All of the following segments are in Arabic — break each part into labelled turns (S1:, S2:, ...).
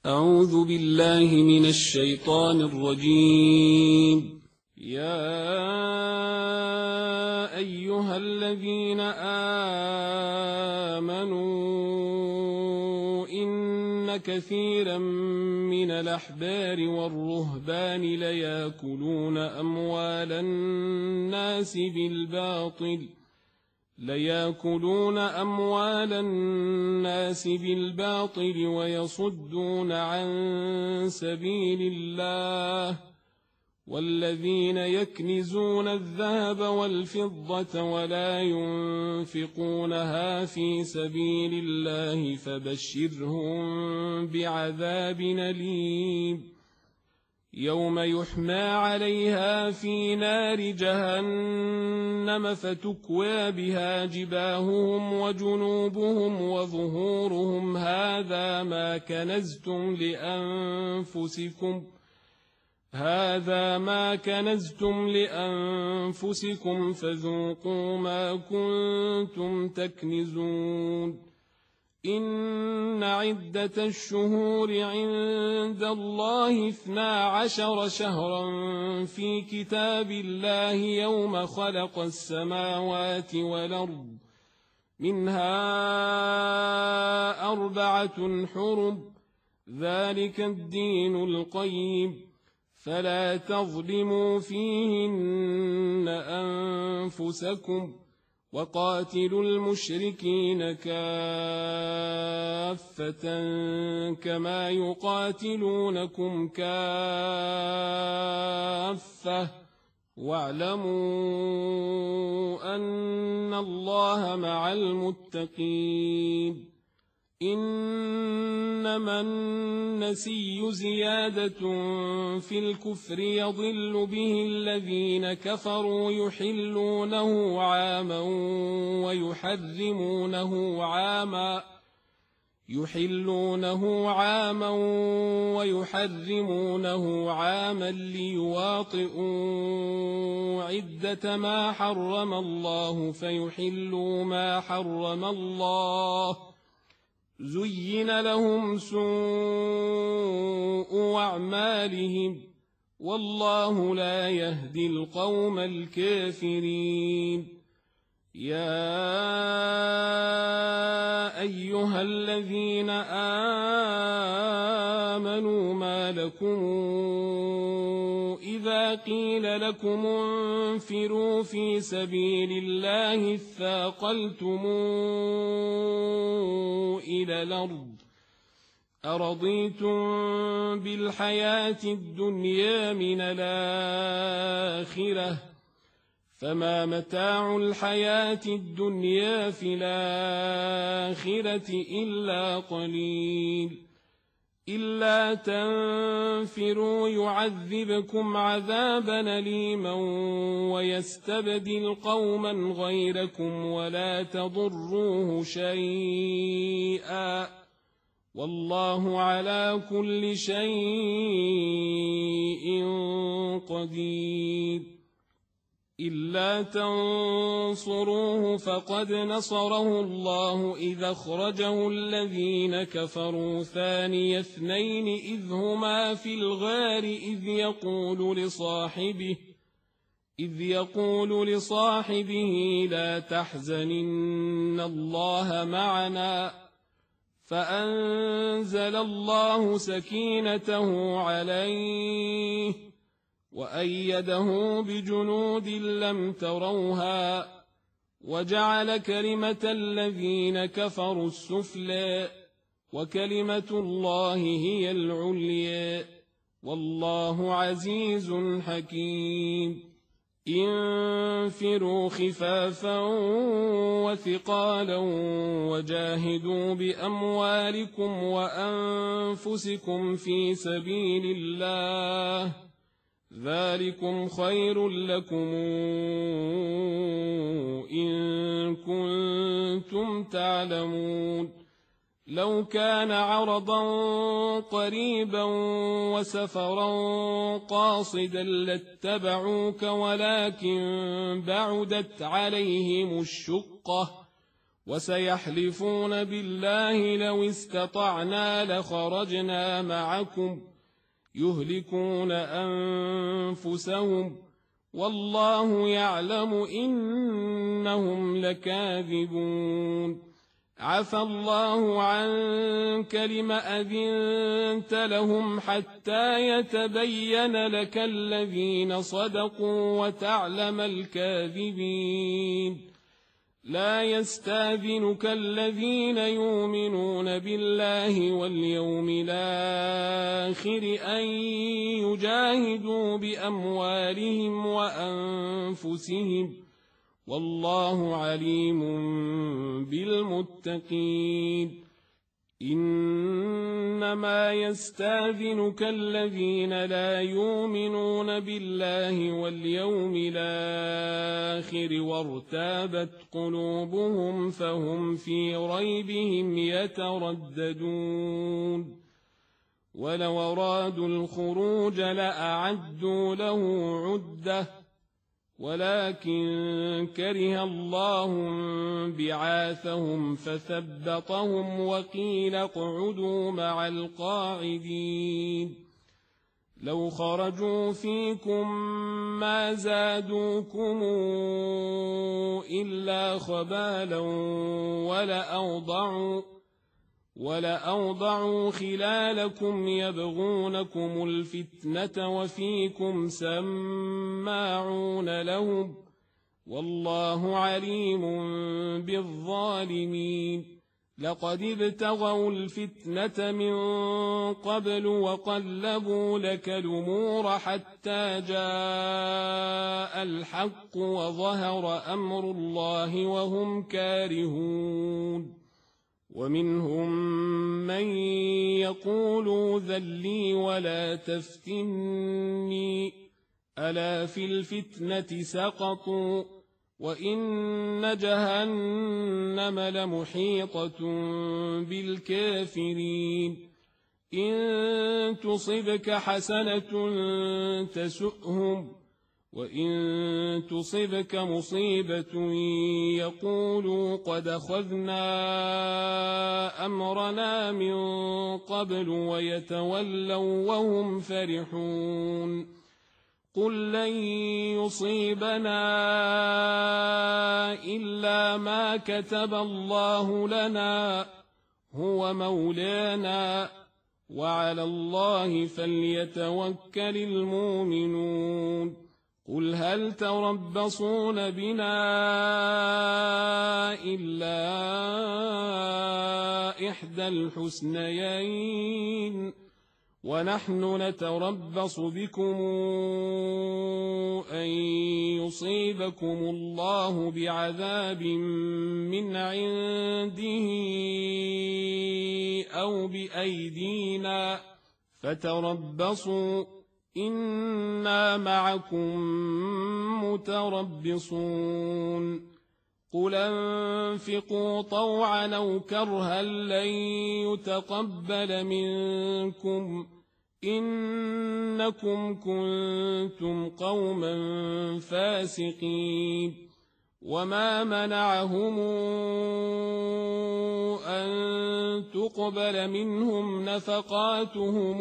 S1: أعوذ بالله من الشيطان الرجيم. يا أيها الذين آمنوا إن كثيرا من الأحبار والرهبان ليأكلون أموال الناس بالباطل ويصدون عن سبيل الله والذين يكنزون الذهب والفضة ولا ينفقونها في سبيل الله فبشرهم بعذاب أليم يوم يحمى عليها في نار جهنم فتكوى بها جباههم وجنوبهم وظهورهم هذا ما كنزتم لأنفسكم فذوقوا ما كنتم تكنزون. إن عدة الشهور عند الله 12 شهرا في كتاب الله يوم خلق السماوات والأرض منها 4 حرم ذلك الدين القيم فلا تظلموا فيهن أنفسكم وقاتلوا المشركين كافة كما يقاتلونكم كافة واعلموا أن الله مع المتقين. إنما النسي زيادة في الكفر يضل به الذين كفروا يحلونه عاما ويحرمونه عاما ليواطئوا عدة ما حرم الله فيحلوا ما حرم الله. زين لهم سوء أعمالهم والله لا يهدي القوم الكافرين. يا أيها الذين آمنوا ما لكم إذا قيل لكم انفروا في سبيل الله اثاقلتم إلى الأرض أرضيتم بالحياة الدنيا من الآخرة فما متاع الحياة الدنيا في الآخرة إلا قليل. إلا تنفروا يعذبكم عذابا أليما ويستبدل قوما غيركم ولا تضروه شيئا والله على كل شيء قدير. إلا تنصروه فقد نصره الله إذ أخرجه الذين كفروا ثاني اثنين إذ هما في الغار إذ يقول لصاحبه لا تحزن إن الله معنا فأنزل الله سكينته عليه وأيده بجنود لم تروها وجعل كلمة الذين كفروا السفلى وكلمة الله هي العليا والله عزيز حكيم. انفروا خفافا وثقالا وجاهدوا بأموالكم وأنفسكم في سبيل الله ذلكم خير لكم إن كنتم تعلمون. لو كان عرضا قريبا وسفرا قاصدا لاتبعوك ولكن بعدت عليهم الشقة وسيحلفون بالله لو استطعنا لخرجنا معكم يهلكون أنفسهم والله يعلم إنهم لكاذبون عفى الله عنك لم أذنت لهم حتى يتبين لك الذين صدقوا وتعلم الكاذبين لا يستاذنك الذين يؤمنون بالله واليوم الآخر أن يجاهدوا بأموالهم وأنفسهم والله عليم بالمتقين إنما يستاذنك الذين لا يؤمنون بالله واليوم الآخر وارتابت قلوبهم فهم في ريبهم يترددون ولو أرادوا الخروج لأعدوا له عدة ولكن كره الله بعاثهم فثبطهم وقيل اقعدوا مع القاعدين لو خرجوا فيكم ما زادوكم إلا خبالا ولأوضعوا خلالكم يبغونكم الفتنة وفيكم سماعون لهم والله عليم بالظالمين لقد ابتغوا الفتنة من قبل وقلبوا لك الأمور حتى جاء الحق وظهر أمر الله وهم كارهون ومنهم من يقول ذلي ولا تفتني ألا في الفتنة سقطوا وإن جهنم لمحيطة بالكافرين إن تصبك حسنة تسؤهم وإن تصبك مصيبة يقولوا قد أخذنا أمرنا من قبل ويتولوا وهم فرحون قل لن يصيبنا إلا ما كتب الله لنا هو مولانا وعلى الله فليتوكل المؤمنون قل هل تربصون بنا إلا إحدى الحسنيين ونحن نتربص بكم أن يصيبكم الله بعذاب من عنده أو بأيدينا فتربصوا إنا معكم متربصون قل انفقوا طوعا أو كرها لن يتقبل منكم إنكم كنتم قوما فاسقين وما منعهم أن تقبل منهم نفقاتهم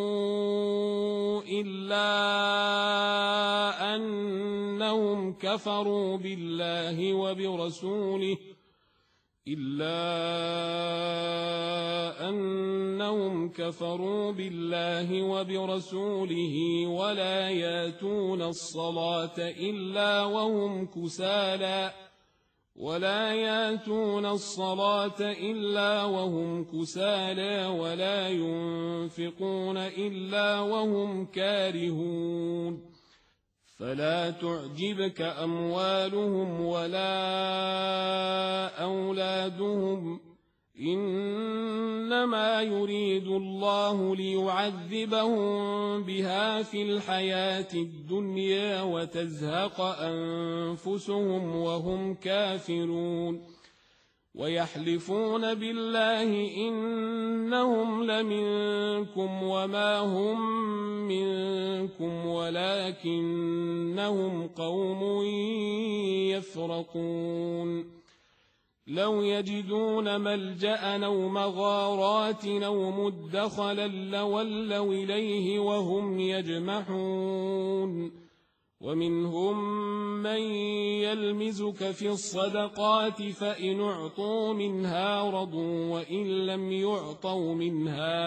S1: إلا أنهم كفروا بالله وبرسوله ولا ياتون الصلاة إلا وهم كسالى ولا ينفقون إلا وهم كارهون فلا تعجبك أموالهم ولا أولادهم إنما يريد الله ليعذبهم بها في الحياة الدنيا وتزهق أنفسهم وهم كافرون ويحلفون بالله إنهم لمنكم وما هم منكم ولكنهم قوم يفرقون لو يجدون ملجأ أو مغارات أو مدخلا لولوا إليه وهم يجمحون ومنهم من يلمزك في الصدقات فإن أعطوا منها رضوا وإن لم يعطوا منها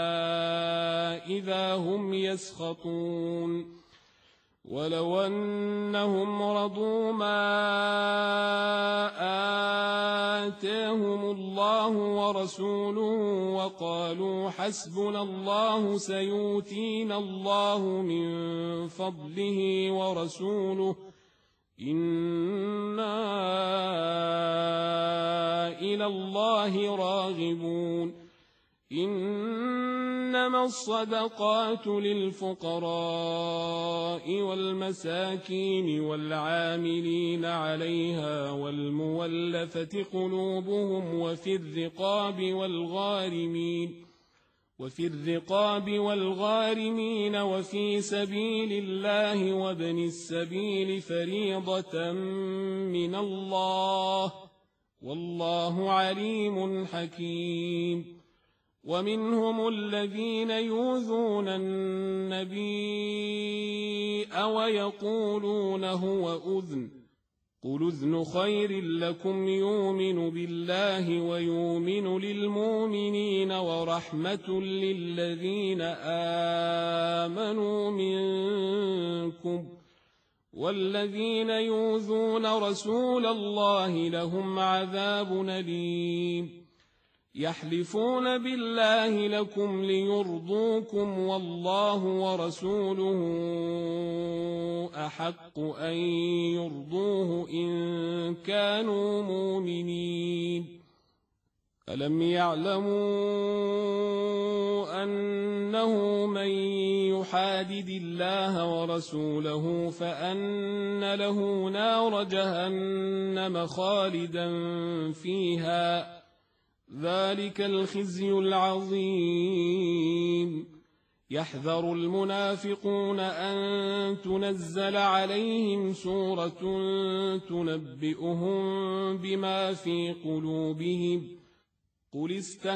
S1: إذا هم يسخطون ولو أنهم رضوا ما آتاهم الله ورسوله وقالوا حسبنا الله سيؤتينا الله من فضله ورسوله إنا إلى الله راغبون إنما الصدقات للفقراء والمساكين والعاملين عليها والمولفة قلوبهم وفي الرقاب والغارمين وفي سبيل الله وابن السبيل فريضة من الله والله عليم حكيم ومنهم الذين يؤذون النبي ويقولون هو أذن قل أذن خير لكم يؤمن بالله ويؤمن للمؤمنين ورحمة للذين آمنوا منكم والذين يؤذون رسول الله لهم عذاب أليم يحلفون بالله لكم ليرضوكم والله ورسوله أحق أن يرضوه إن كانوا مؤمنين ألم يعلموا أنه من يحادد الله ورسوله فأن له نار جهنم خالدا فيها ذلك الخزي العظيم يحذر المنافقون أن تنزل عليهم سورة تنبئهم بما في قلوبهم قل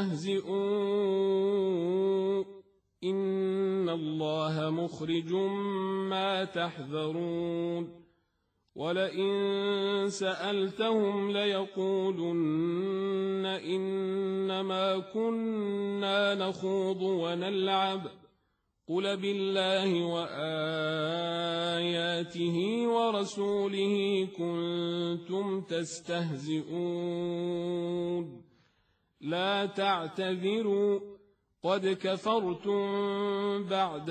S1: استهزئوا إن الله مخرج ما تحذرون ولئن سألتهم ليقولن إنما كنا نخوض ونلعب قل بالله وآياته ورسوله كنتم تستهزئون لا تعتذروا قد كفرتم بعد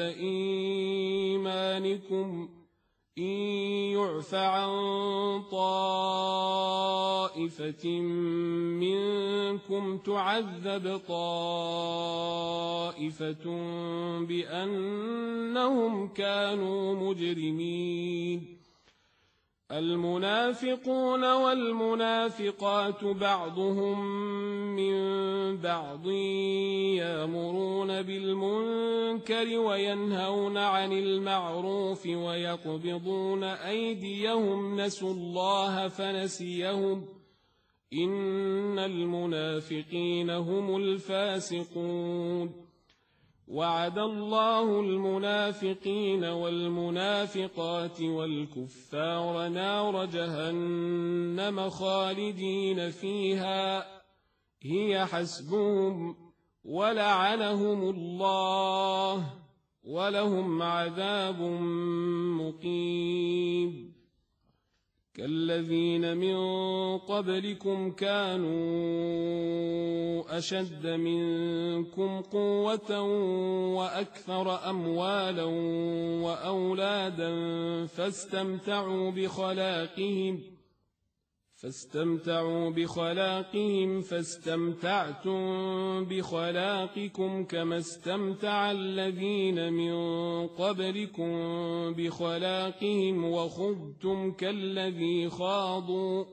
S1: إيمانكم إن يعف عن طائفة منكم تعذب طائفة بأنهم كانوا مجرمين المنافقون والمنافقات بعضهم من بعض يأمرون بالمنكر وينهون عن المعروف ويقبضون أيديهم نسوا الله فنسيهم إن المنافقين هم الفاسقون وعد الله المنافقين والمنافقات والكفار نار جهنم خالدين فيها هي حسبهم ولعنهم الله ولهم عذاب مقيم كالذين من قبلكم كانوا أشد منكم قوة وأكثر أموالا وأولادا فاستمتعوا بخلاقهم فاستمتعتم بخلاقكم كما استمتع الذين من قبلكم بخلاقهم وخضتم كالذي خاضوا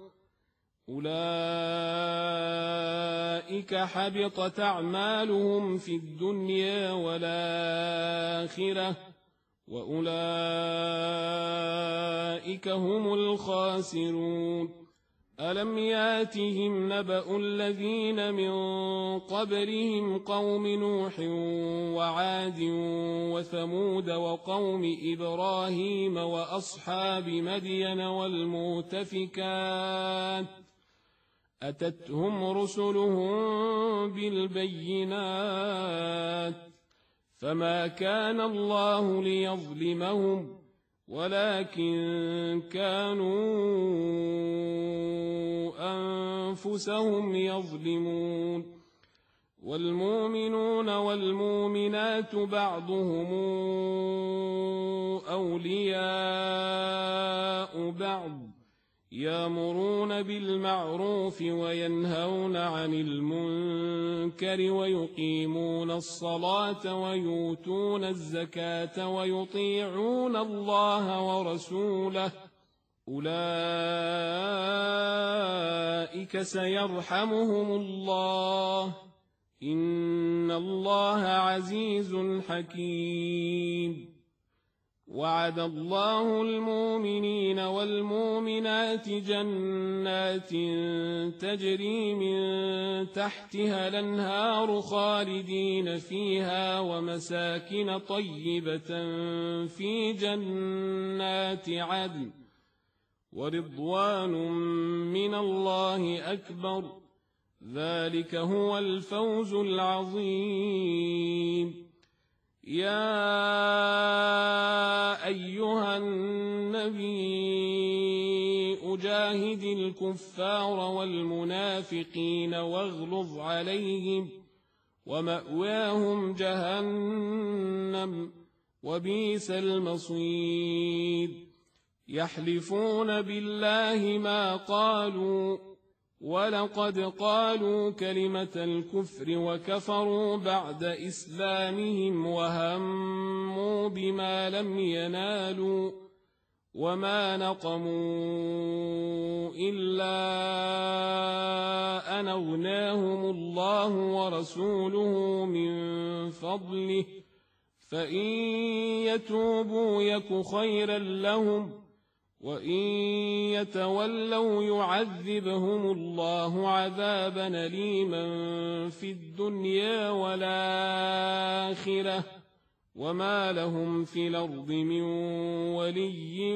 S1: أولئك حبطت أعمالهم في الدنيا والآخرة وأولئك هم الخاسرون ألم ياتهم نبأ الذين من قبلهم قوم نوح وعاد وثمود وقوم إبراهيم وأصحاب مدين والمؤتفكات أتتهم رسلهم بالبينات فما كان الله ليظلمهم ولكن كانوا أنفسهم يظلمون والمؤمنون والمؤمنات بعضهم أولياء بعض يأمرون بالمعروف وينهون عن المنكر ويقيمون الصلاة ويؤتون الزكاة ويطيعون الله ورسوله أولئك سيرحمهم الله إن الله عزيز حكيم وعد الله المؤمنين والمؤمنات جنات تجري من تحتها الأنهار خالدين فيها ومساكن طيبة في جنات عدن ورضوان من الله أكبر ذلك هو الفوز العظيم يا أيها النبي أجاهد الكفار والمنافقين واغلظ عليهم ومأواهم جهنم وبئس المصير يحلفون بالله ما قالوا ولقد قالوا كلمة الكفر وكفروا بعد إسلامهم وهموا بما لم ينالوا وما نقموا إلا أن أغناهم الله ورسوله من فضله فإن يتوبوا يك خيرا لهم وإن يتولوا يعذبهم الله عذابا أليما في الدنيا والآخرة وما لهم في الأرض من ولي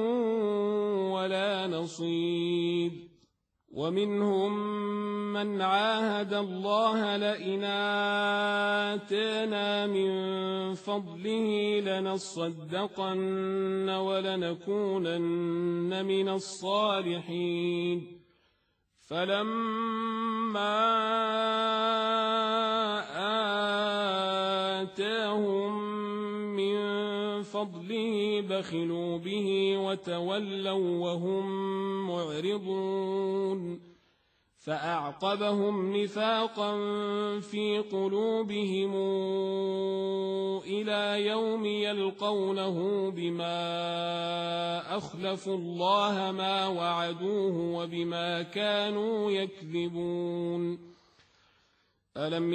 S1: ولا نصير ومنهم من عاهد الله لئن آتانا من فضله لنصدقن ولنكونن من الصالحين فلما آتاهم من فضله بخلوا به وتولوا وهم معرضون فأعقبهم نفاقا في قلوبهم إلى يوم يلقونه بما أخلفوا الله ما وعدوه وبما كانوا يكذبون ألم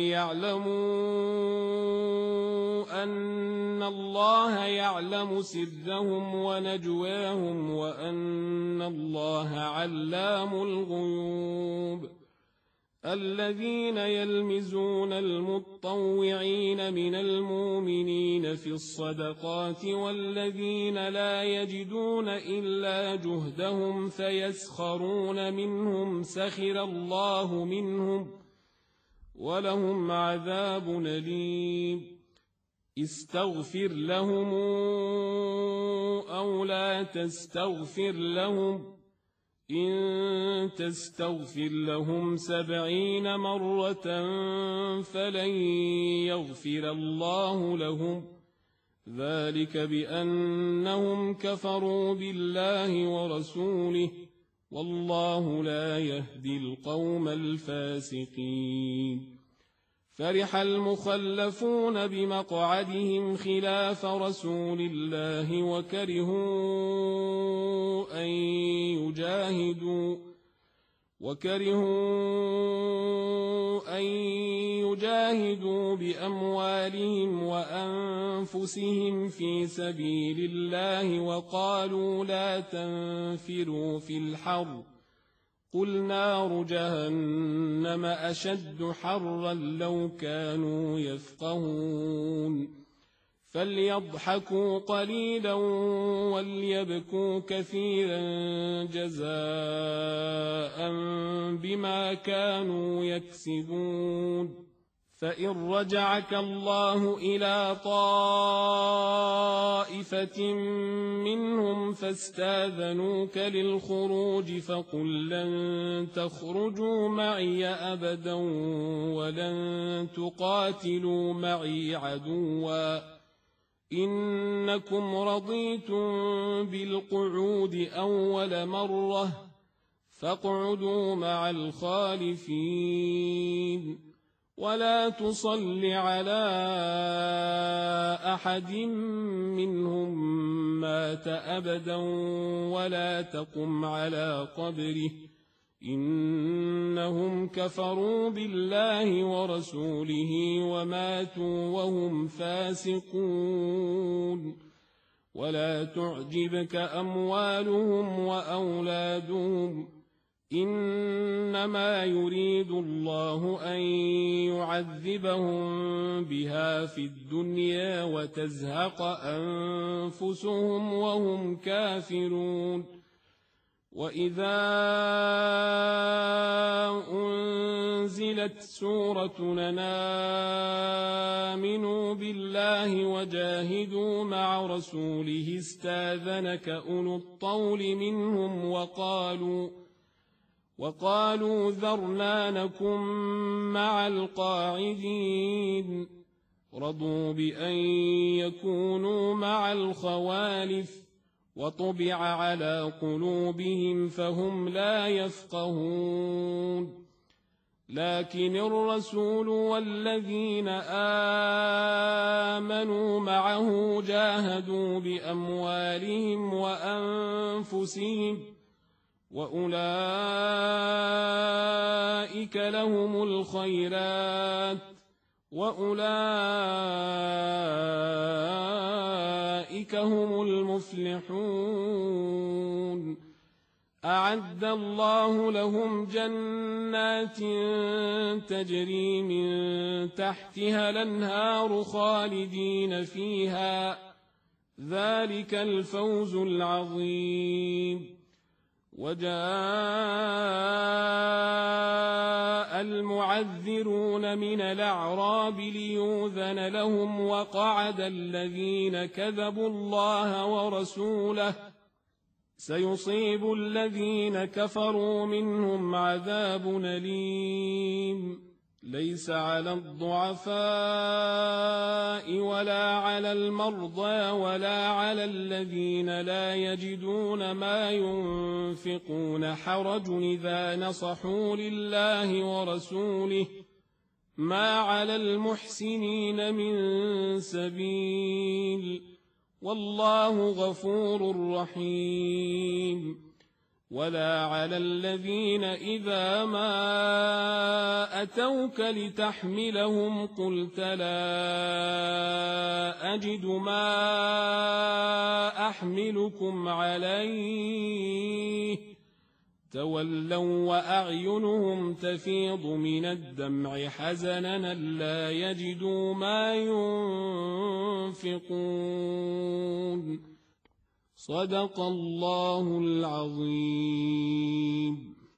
S1: يعلموا أن الله يعلم سرهم ونجواهم وأن الله علام الغيوب الذين يلمزون المطوعين من المؤمنين في الصدقات والذين لا يجدون إلا جهدهم فيسخرون منهم سخر الله منهم ولهم عذاب أليم استغفر لهم أو لا تستغفر لهم إن تستغفر لهم 70 مرة فلن يغفر الله لهم ذلك بأنهم كفروا بالله ورسوله والله لا يهدي القوم الفاسقين فرح المخلفون بمقعدهم خلاف رسول الله وكرهوا أن يجاهدوا بأموالهم وأنفسهم في سبيل الله وقالوا لا تنفروا في الحر قل نار جهنم أشد حرا لو كانوا يفقهون فليضحكوا قليلا وليبكوا كثيرا جزاء بما كانوا يكسبون فإن رجعك الله إلى طائفة منهم فاستاذنوك للخروج فقل لن تخرجوا معي أبدا ولن تقاتلوا معي عدوا إنكم رضيتم بالقعود أول مرة فاقعدوا مع الخالفين ولا تصل على أحد منهم مات أبدا ولا تقم على قبره إنهم كفروا بالله ورسوله وماتوا وهم فاسقون ولا تعجبك أموالهم وأولادهم إنما يريد الله أن يعذبهم بها في الدنيا وتزهق أنفسهم وهم كافرون وإذا أنزلت سورة آمنوا بالله وجاهدوا مع رسوله استاذنك أولو الطول منهم وقالوا ذرنا نكن مع القاعدين رضوا بأن يكونوا مع الخوالف وطبع على قلوبهم فهم لا يفقهون لكن الرسول والذين آمنوا معه جاهدوا بأموالهم وأنفسهم وأولئك لهم الخيرات وأولئك هم المفلحون أعد الله لهم جنات تجري من تحتها الأنهار خالدين فيها ذلك الفوز العظيم وجاء المعذرون من الأعراب ليؤذن لهم وقعد الذين كذبوا الله ورسوله سيصيب الذين كفروا منهم عذاب أليم ليس على الضعفاء ولا على المرضى ولا على الذين لا يجدون ما ينفقون حرج إذا نصحوا لله ورسوله ما على المحسنين من سبيل والله غفور رحيم ولا على الذين إذا ما أتوك لتحملهم قلت لا أجد ما أحملكم عليه تولوا وأعينهم تفيض من الدمع حزنا لا يجدوا ما ينفقون صدق الله العظيم.